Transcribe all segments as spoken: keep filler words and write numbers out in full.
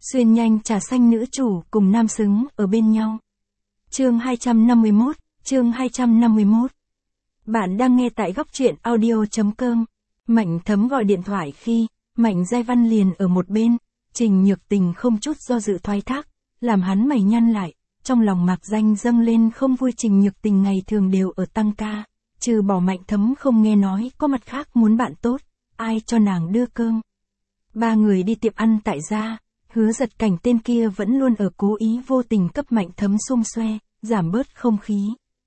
Xuyên nhanh trà xanh nữ chủ cùng nam xứng ở bên nhau. Chương hai trăm năm mươi mốt, chương hai trăm năm mươi mốt. Bạn đang nghe tại góc truyện audio chấm com. Mạnh Thấm gọi điện thoại khi, Mạnh Giai Văn liền ở một bên, Trình Nhược Tình không chút do dự thoái thác, làm hắn mày nhăn lại, trong lòng Mạc Danh dâng lên không vui. Trình Nhược Tình ngày thường đều ở tăng ca, trừ bỏ Mạnh Thấm không nghe nói có mặt khác muốn bạn tốt, ai cho nàng đưa cơm. Ba người đi tiệm ăn tại gia, Hứa Giật Cảnh tên kia vẫn luôn ở cố ý vô tình cấp Mạnh Thấm xung xoe, giảm bớt không khí.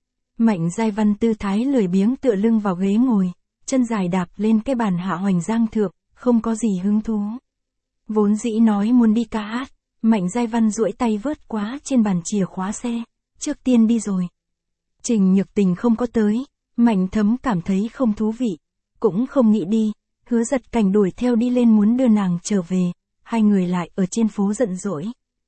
Mạnh Giai Văn tư thái lười biếng tựa lưng vào ghế ngồi, chân dài đạp lên cái bàn hạ hoành giang thượng, không có gì hứng thú. Vốn dĩ nói muốn đi ca hát, Mạnh Giai Văn duỗi tay vớt quá trên bàn chìa khóa xe, trước tiên đi rồi. Trình Nhược Tình không có tới, Mạnh Thấm cảm thấy không thú vị, cũng không nghĩ đi, Hứa Giật Cảnh đuổi theo đi lên muốn đưa nàng trở về, hai người lại ở trên phố giận dỗi.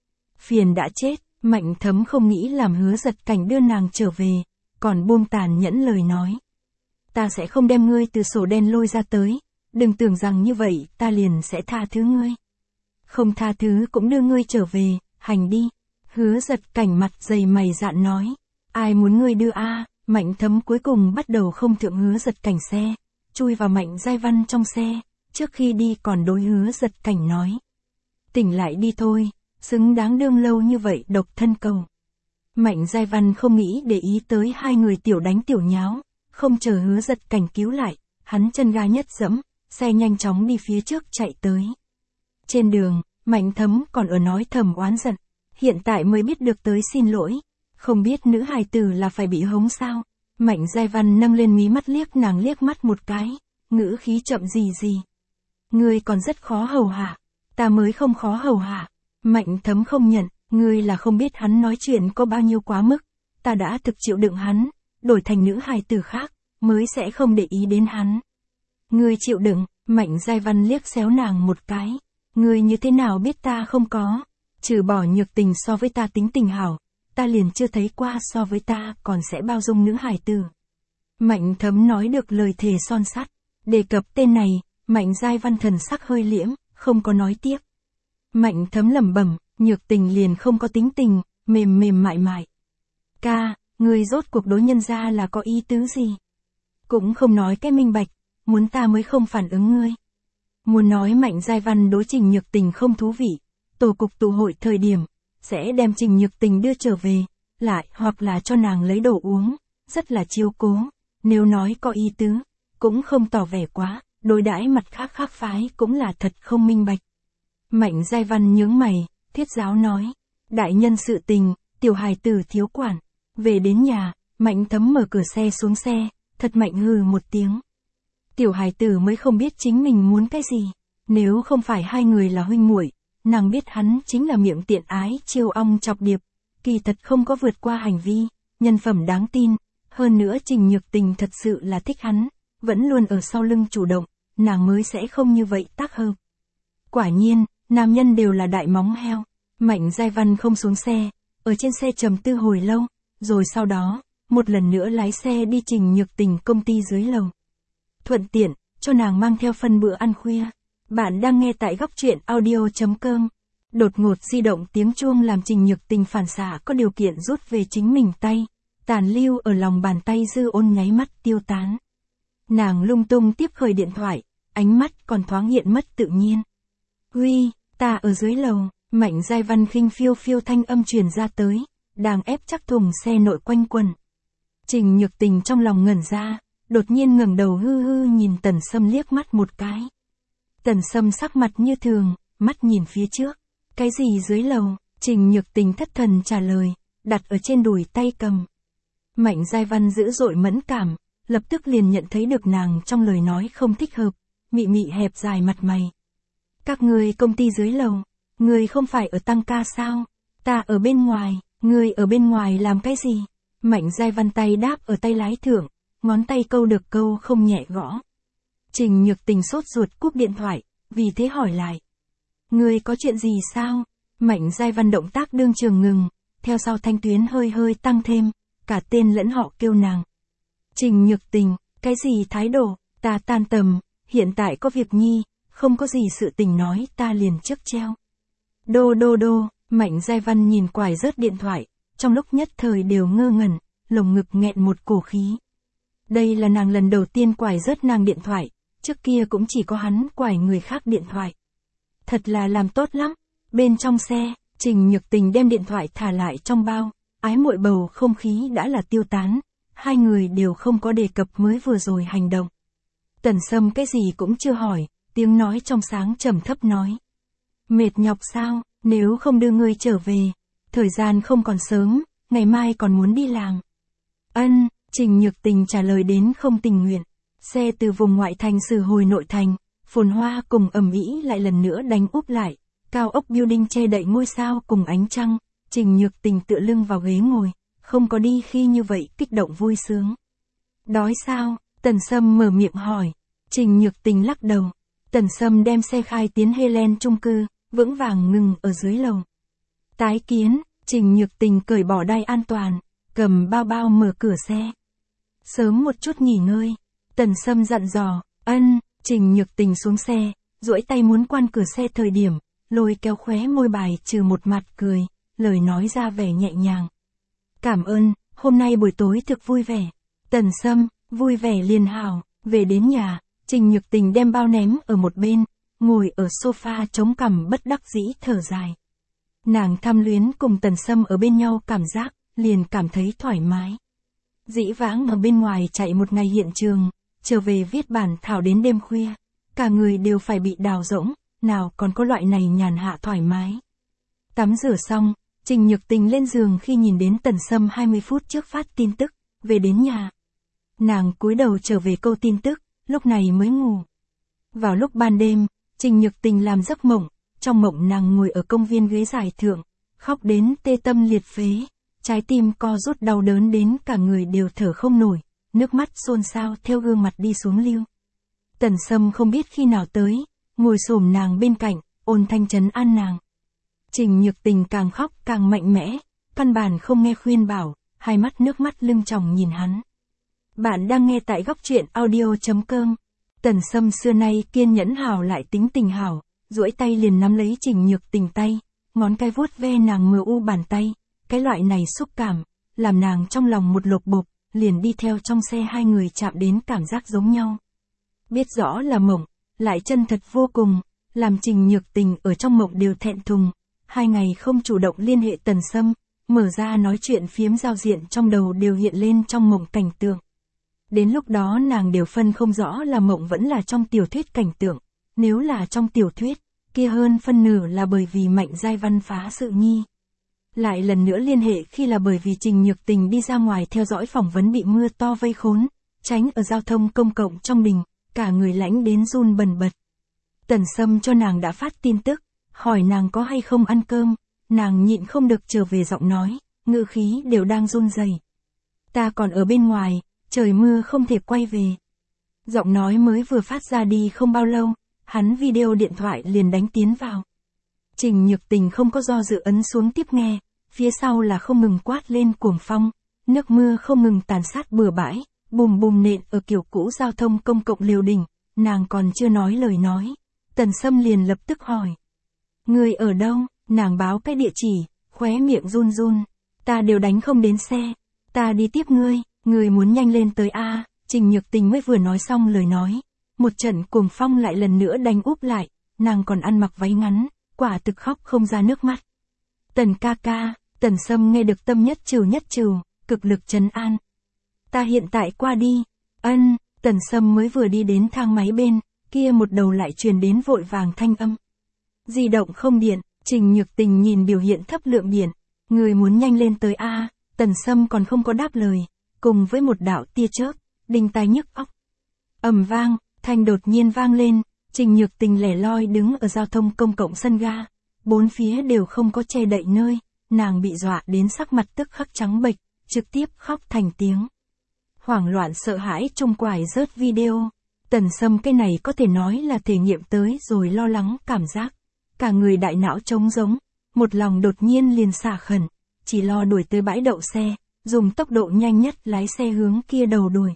Phiền đã chết, Mạnh Thấm không nghĩ làm Hứa Giật Cảnh đưa nàng trở về, còn buông tàn nhẫn lời nói. Ta sẽ không đem ngươi từ sổ đen lôi ra tới, đừng tưởng rằng như vậy ta liền sẽ tha thứ ngươi. Không tha thứ cũng đưa ngươi trở về, hành đi. Hứa Giật Cảnh mặt dày mày dạn nói. Ai muốn ngươi đưa a? À? Mạnh Thấm cuối cùng bắt đầu không thượng Hứa Giật Cảnh xe, chui vào Mạnh Giai Văn trong xe, trước khi đi còn đối Hứa Giật Cảnh nói. Tỉnh lại đi thôi, xứng đáng đương lâu như vậy độc thân cầu. Mạnh Giai Văn không nghĩ để ý tới hai người tiểu đánh tiểu nháo, không chờ Hứa Giật Cảnh cứu lại, hắn chân ga nhất dẫm, xe nhanh chóng đi phía trước chạy tới. Trên đường, Mạnh Thấm còn ở nói thầm oán giận, hiện tại mới biết được tới xin lỗi, không biết nữ hài tử là phải bị hống sao. Mạnh Giai Văn nâng lên mí mắt liếc nàng liếc mắt một cái, ngữ khí chậm gì gì. Ngươi còn rất khó hầu hạ, ta mới không khó hầu hạ. Mạnh Thấm không nhận, ngươi là không biết hắn nói chuyện có bao nhiêu quá mức, ta đã thực chịu đựng hắn, đổi thành nữ hài tử khác, mới sẽ không để ý đến hắn. Ngươi chịu đựng, Mạnh Giai Văn liếc xéo nàng một cái, ngươi như thế nào biết ta không có, trừ bỏ Nhược Tình so với ta tính tình hảo, ta liền chưa thấy qua so với ta còn sẽ bao dung nữ hài tử. Mạnh Thấm nói được lời thề son sắt, đề cập tên này, Mạnh Giai Văn thần sắc hơi liễm, không có nói tiếp. Mạnh Thấm lẩm bẩm, Nhược Tình liền không có tính tình, mềm mềm mại mại. Ca, ngươi rốt cuộc đối nhân ra là có ý tứ gì? Cũng không nói cái minh bạch, muốn ta mới không phản ứng ngươi. Muốn nói Mạnh Giai Văn đối Trình Nhược Tình không thú vị, tổ cục tụ hội thời điểm, sẽ đem Trình Nhược Tình đưa trở về, lại hoặc là cho nàng lấy đồ uống, rất là chiếu cố, nếu nói có ý tứ, cũng không tỏ vẻ quá, đối đãi mặt khác khác phái cũng là thật không minh bạch. Mạnh Giai Văn nhướng mày, thiết giáo nói, đại nhân sự tình, tiểu hài tử thiếu quản. Về đến nhà, Mạnh Thấm mở cửa xe xuống xe, thật mạnh hừ một tiếng. Tiểu hài tử mới không biết chính mình muốn cái gì, nếu không phải hai người là huynh muội, nàng biết hắn chính là miệng tiện ái chiêu ong chọc điệp, kỳ thật không có vượt qua hành vi, nhân phẩm đáng tin, hơn nữa Trình Nhược Tình thật sự là thích hắn, vẫn luôn ở sau lưng chủ động, nàng mới sẽ không như vậy tác hợp. Quả nhiên, nam nhân đều là đại móng heo. Mạnh Giai Văn không xuống xe, ở trên xe trầm tư hồi lâu, rồi sau đó, một lần nữa lái xe đi Trình Nhược Tình công ty dưới lầu. Thuận tiện, cho nàng mang theo phần bữa ăn khuya. Bạn đang nghe tại góc truyện audio chấm com. Đột ngột di động tiếng chuông làm Trình Nhược Tình phản xạ có điều kiện rút về chính mình tay, tàn lưu ở lòng bàn tay dư ôn nháy mắt tiêu tán. Nàng lung tung tiếp khởi điện thoại, ánh mắt còn thoáng hiện mất tự nhiên. Huy, ta ở dưới lầu. Mạnh Giai Văn khinh phiêu phiêu thanh âm truyền ra tới, đang ép chắc thùng xe nội quanh quần. Trình Nhược Tình trong lòng ngẩn ra, đột nhiên ngẩng đầu hư hư nhìn Tần Sâm liếc mắt một cái. Tần Sâm sắc mặt như thường, mắt nhìn phía trước. Cái gì dưới lầu? Trình Nhược Tình thất thần trả lời, đặt ở trên đùi tay cầm. Mạnh Giai Văn dữ dội mẫn cảm, lập tức liền nhận thấy được nàng trong lời nói không thích hợp, mị mị hẹp dài mặt mày. Các ngươi công ty dưới lầu. Ngươi không phải ở tăng ca sao? Ta ở bên ngoài, ngươi ở bên ngoài làm cái gì? Mạnh Giai Văn tay đáp ở tay lái thượng, ngón tay câu được câu không nhẹ gõ. Trình Nhược Tình sốt ruột cúp điện thoại, vì thế hỏi lại. Ngươi có chuyện gì sao? Mạnh Giai Văn động tác đương trường ngừng, theo sau thanh tuyến hơi hơi tăng thêm, cả tên lẫn họ kêu nàng. Trình Nhược Tình, cái gì thái độ, ta tan tầm, hiện tại có việc nhi, không có gì sự tình nói ta liền trước treo. Đô đô đô, Mạnh Giai Văn nhìn quải rớt điện thoại, trong lúc nhất thời đều ngơ ngẩn, lồng ngực nghẹn một cổ khí. Đây là nàng lần đầu tiên quải rớt nàng điện thoại, trước kia cũng chỉ có hắn quải người khác điện thoại. Thật là làm tốt lắm. Bên trong xe, Trình Nhược Tình đem điện thoại thả lại trong bao, ái muội bầu không khí đã là tiêu tán, hai người đều không có đề cập mới vừa rồi hành động. Tần Sâm cái gì cũng chưa hỏi, tiếng nói trong sáng trầm thấp nói. Mệt nhọc sao, nếu không đưa ngươi trở về, thời gian không còn sớm, ngày mai còn muốn đi làng. Ân, Trình Nhược Tình trả lời đến không tình nguyện. Xe từ vùng ngoại thành xử hồi nội thành, phồn hoa cùng ầm ĩ lại lần nữa đánh úp lại, cao ốc building che đậy ngôi sao cùng ánh trăng, Trình Nhược Tình tựa lưng vào ghế ngồi, không có đi khi như vậy kích động vui sướng. Đói sao? Tần Sâm mở miệng hỏi. Trình Nhược Tình lắc đầu. Tần Sâm đem xe khai tiến Helen chung cư, vững vàng ngừng ở dưới lầu. Tái kiến, Trình Nhược Tình cởi bỏ đai an toàn, cầm bao bao mở cửa xe. Sớm một chút nghỉ ngơi. Tần Sâm dặn dò. Ân, Trình Nhược Tình xuống xe, duỗi tay muốn quan cửa xe thời điểm, lôi kéo khóe môi bài trừ một mặt cười, lời nói ra vẻ nhẹ nhàng. Cảm ơn, hôm nay buổi tối thực vui vẻ. Tần Sâm, vui vẻ liền hảo, về đến nhà, Trình Nhược Tình đem bao ném ở một bên, ngồi ở sofa chống cằm bất đắc dĩ thở dài. Nàng tham luyến cùng Tần Sâm ở bên nhau cảm giác, liền cảm thấy thoải mái. Dĩ vãng ở bên ngoài chạy một ngày hiện trường, trở về viết bản thảo đến đêm khuya, cả người đều phải bị đào rỗng, nào còn có loại này nhàn hạ thoải mái. Tắm rửa xong, Trình Nhược Tình lên giường khi nhìn đến Tần Sâm hai mươi phút trước phát tin tức, về đến nhà. Nàng cúi đầu trở về câu tin tức, lúc này mới ngủ. Vào lúc ban đêm, Trình Nhược Tình làm giấc mộng, trong mộng nàng ngồi ở công viên ghế dài thượng, khóc đến tê tâm liệt phế, trái tim co rút đau đớn đến cả người đều thở không nổi, nước mắt xôn xao theo gương mặt đi xuống lưu. Tần Sâm không biết khi nào tới, ngồi xổm nàng bên cạnh, ôn thanh trấn an nàng. Trình Nhược Tình càng khóc càng mạnh mẽ, căn bản không nghe khuyên bảo, hai mắt nước mắt lưng tròng nhìn hắn. Bạn đang nghe tại góc truyện audio chấm com. Tần Sâm xưa nay kiên nhẫn hảo lại tính tình hảo, duỗi tay liền nắm lấy Trình Nhược Tình tay, ngón cái vuốt ve nàng mờ u bàn tay, cái loại này xúc cảm, làm nàng trong lòng một lột bột, liền đi theo trong xe hai người chạm đến cảm giác giống nhau. Biết rõ là mộng, lại chân thật vô cùng, làm Trình Nhược Tình ở trong mộng đều thẹn thùng, hai ngày không chủ động liên hệ Tần Sâm, mở ra nói chuyện phiếm giao diện trong đầu đều hiện lên trong mộng cảnh tượng. Đến lúc đó nàng đều phân không rõ là mộng vẫn là trong tiểu thuyết cảnh tượng, nếu là trong tiểu thuyết, kia hơn phân nửa là bởi vì Mạnh Giai Văn phá sự nhi. Lại lần nữa liên hệ khi là bởi vì Trình Nhược Tình đi ra ngoài theo dõi phỏng vấn bị mưa to vây khốn, tránh ở giao thông công cộng trong đình, cả người lãnh đến run bần bật. Tần Sâm cho nàng đã phát tin tức, hỏi nàng có hay không ăn cơm, nàng nhịn không được trở về giọng nói, ngữ khí đều đang run rẩy. Ta còn ở bên ngoài, trời mưa không thể quay về. Giọng nói mới vừa phát ra đi không bao lâu, hắn video điện thoại liền đánh tiến vào. Trình Nhược Tình không có do dự ấn xuống tiếp nghe, phía sau là không ngừng quát lên cuồng phong, nước mưa không ngừng tàn sát bừa bãi, bùm bùm nện ở kiểu cũ giao thông công cộng Liều Đỉnh, nàng còn chưa nói lời nói. Tần Sâm liền lập tức hỏi. Người ở đâu? Nàng báo cái địa chỉ, khóe miệng run run. Ta đều đánh không đến xe, ta đi tiếp ngươi, ngươi muốn nhanh lên tới a. Trình Nhược Tình mới vừa nói xong lời nói, một trận cuồng phong lại lần nữa đánh úp lại, nàng còn ăn mặc váy ngắn, quả thực khóc không ra nước mắt. Tần ca ca, Tần Sâm nghe được tâm nhất trừ nhất trừ, cực lực trấn an. Ta hiện tại qua đi. Ân, Tần Sâm mới vừa đi đến thang máy bên, kia một đầu lại truyền đến vội vàng thanh âm. Di động không điện, Trình Nhược Tình nhìn biểu hiện thấp lượng điện, người muốn nhanh lên tới a. Tần Sâm còn không có đáp lời, cùng với một đạo tia chớp, đinh tai nhức óc. Ầm vang, thanh đột nhiên vang lên, Trình Nhược Tình lẻ loi đứng ở giao thông công cộng sân ga, bốn phía đều không có che đậy nơi, nàng bị dọa đến sắc mặt tức khắc trắng bệch, trực tiếp khóc thành tiếng. Hoảng loạn sợ hãi trung quải rớt video, Tần Sâm cái này có thể nói là thể nghiệm tới rồi lo lắng cảm giác, cả người đại não trống rỗng, một lòng đột nhiên liền xả khẩn, chỉ lo đuổi tới bãi đậu xe, dùng tốc độ nhanh nhất lái xe hướng kia đầu đuổi.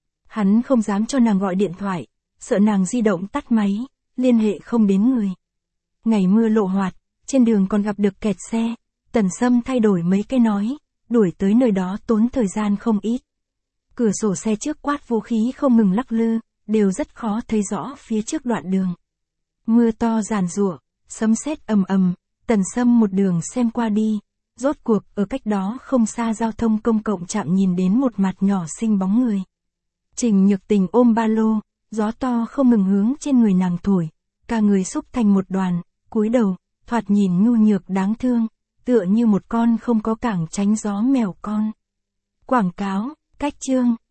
Hắn không dám cho nàng gọi điện thoại, sợ nàng di động tắt máy, liên hệ không đến người. Ngày mưa lộ hoạt, Trên đường còn gặp được kẹt xe, Tần Sâm thay đổi mấy cái nói, đuổi tới nơi đó tốn thời gian không ít. Cửa sổ xe trước quát vũ khí không ngừng lắc lư, đều rất khó thấy rõ phía trước đoạn đường. Mưa to giàn giụa, sấm sét ầm ầm, Tần Sâm một đường xem qua đi, rốt cuộc ở cách đó không xa giao thông công cộng chạm nhìn đến một mặt nhỏ xinh bóng người. Trình Nhược Tình ôm ba lô, gió to không ngừng hướng trên người nàng thổi, cả người xúc thành một đoàn, cúi đầu, thoạt nhìn nhu nhược đáng thương, tựa như một con không có cẳng tránh gió mèo con. Quảng cáo, cách chương,